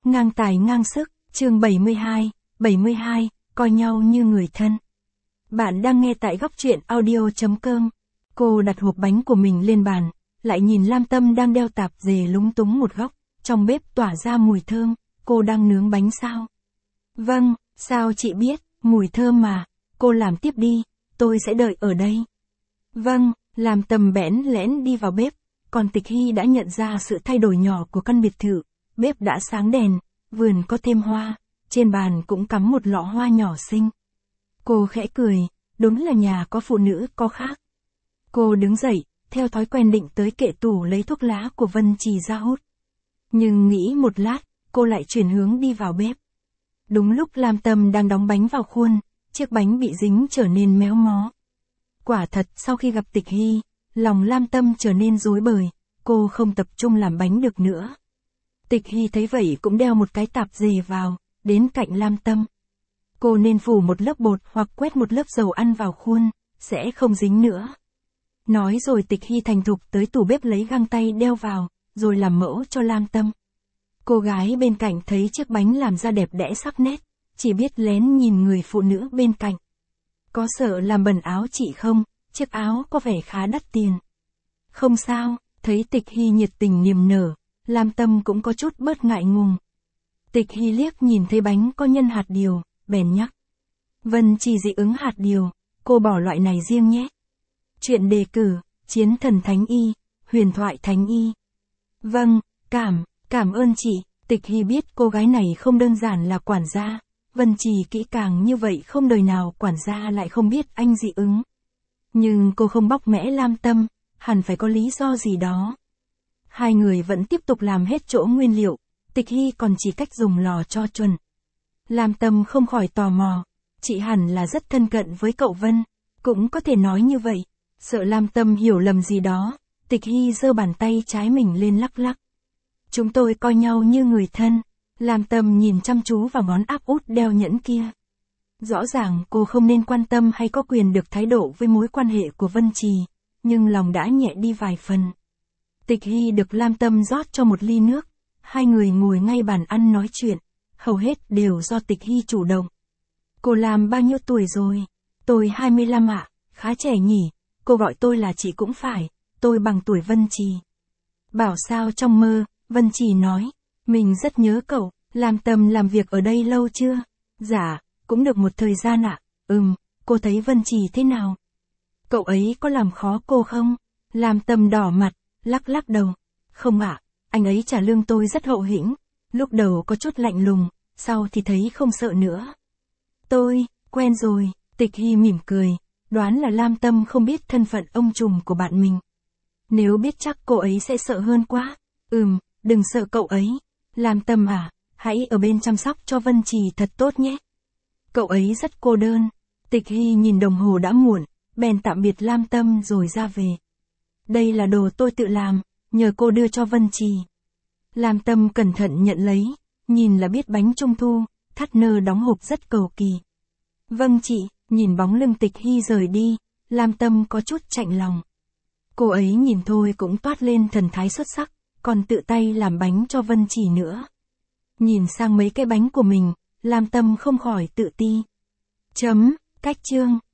Ngang tài ngang sức, chương 72, coi nhau như người thân. Bạn đang nghe tại góc truyện audio.com. Cô đặt hộp bánh của mình lên bàn, lại nhìn Lam Tâm đang đeo tạp dề lúng túng một góc, trong bếp tỏa ra mùi thơm, cô đang nướng bánh sao? Vâng, sao chị biết, mùi thơm mà, cô làm tiếp đi, tôi sẽ đợi ở đây. Vâng, Lam Tâm bẽn lẽn đi vào bếp, còn Tịch Hy đã nhận ra sự thay đổi nhỏ của căn biệt thự, bếp đã sáng đèn, vườn có thêm hoa, trên bàn cũng cắm một lọ hoa nhỏ xinh. Cô khẽ cười, đúng là nhà có phụ nữ có khác. Cô đứng dậy, theo thói quen định tới kệ tủ lấy thuốc lá của Vân Trì ra hút. Nhưng nghĩ một lát, cô lại chuyển hướng đi vào bếp. Đúng lúc Lam Tâm đang đóng bánh vào khuôn, chiếc bánh bị dính trở nên méo mó. Quả thật sau khi gặp Tịch Hy, lòng Lam Tâm trở nên rối bời, cô không tập trung làm bánh được nữa. Tịch Hy thấy vậy cũng đeo một cái tạp dề vào, đến cạnh Lam Tâm. Cô nên phủ một lớp bột hoặc quét một lớp dầu ăn vào khuôn, sẽ không dính nữa. Nói rồi Tịch Hy thành thục tới tủ bếp lấy găng tay đeo vào, rồi làm mẫu cho Lam Tâm. Cô gái bên cạnh thấy chiếc bánh làm ra đẹp đẽ sắc nét, chỉ biết lén nhìn người phụ nữ bên cạnh. Có sợ làm bẩn áo chị không, chiếc áo có vẻ khá đắt tiền. Không sao, thấy Tịch Hy nhiệt tình niềm nở, Lam Tâm cũng có chút bớt ngại ngùng. Tịch Hy liếc nhìn thấy bánh có nhân hạt điều, bèn nhắc. Vân Trì dị ứng hạt điều, cô bỏ loại này riêng nhé. Chuyện đề cử, chiến thần thánh y, huyền thoại thánh y. Vâng, cảm ơn chị. Tịch Hy biết cô gái này không đơn giản là quản gia, Vân Trì kỹ càng như vậy không đời nào quản gia lại không biết anh dị ứng. Nhưng cô không bóc mẽ Lam Tâm, hẳn phải có lý do gì đó. Hai người vẫn tiếp tục làm hết chỗ nguyên liệu, Tịch Hy còn chỉ cách dùng lò cho chuẩn. Lam Tâm không khỏi tò mò, chị hẳn là rất thân cận với cậu Vân, cũng có thể nói như vậy, sợ Lam Tâm hiểu lầm gì đó, Tịch Hy giơ bàn tay trái mình lên lắc lắc. Chúng tôi coi nhau như người thân, Lam Tâm nhìn chăm chú vào ngón áp út đeo nhẫn kia. Rõ ràng cô không nên quan tâm hay có quyền được thái độ với mối quan hệ của Vân Trì, nhưng lòng đã nhẹ đi vài phần. Tịch Hy được Lam Tâm rót cho một ly nước, hai người ngồi ngay bàn ăn nói chuyện, hầu hết đều do Tịch Hy chủ động. Cô Lam bao nhiêu tuổi rồi? Tôi 25 ạ, khá trẻ nhỉ, cô gọi tôi là chị cũng phải, tôi bằng tuổi Vân Trì. Bảo sao trong mơ, Vân Trì nói, mình rất nhớ cậu, Lam Tâm làm việc ở đây lâu chưa? Dạ, cũng được một thời gian ạ. Cô thấy Vân Trì thế nào? Cậu ấy có làm khó cô không? Lam Tâm đỏ mặt, lắc lắc đầu. Không ạ, anh ấy trả lương tôi rất hậu hĩnh, lúc đầu có chút lạnh lùng, sau thì thấy không sợ nữa. Tôi, quen rồi, Tịch Hy mỉm cười, đoán là Lam Tâm không biết thân phận ông trùm của bạn mình. Nếu biết chắc cô ấy sẽ sợ hơn quá. Đừng sợ cậu ấy. Lam Tâm à, hãy ở bên chăm sóc cho Vân Trì thật tốt nhé. Cậu ấy rất cô đơn. Tịch Hy nhìn đồng hồ đã muộn, bèn tạm biệt Lam Tâm rồi ra về. Đây là đồ tôi tự làm, nhờ cô đưa cho Vân Trì. Lam Tâm cẩn thận nhận lấy, nhìn là biết bánh trung thu, thắt nơ đóng hộp rất cầu kỳ. Vâng chị, nhìn bóng lưng Tịch Hy rời đi, Lam Tâm có chút chạnh lòng. Cô ấy nhìn thôi cũng toát lên thần thái xuất sắc, còn tự tay làm bánh cho Vân Trì nữa. Nhìn sang mấy cái bánh của mình, Lam Tâm không khỏi tự ti. Cách chương.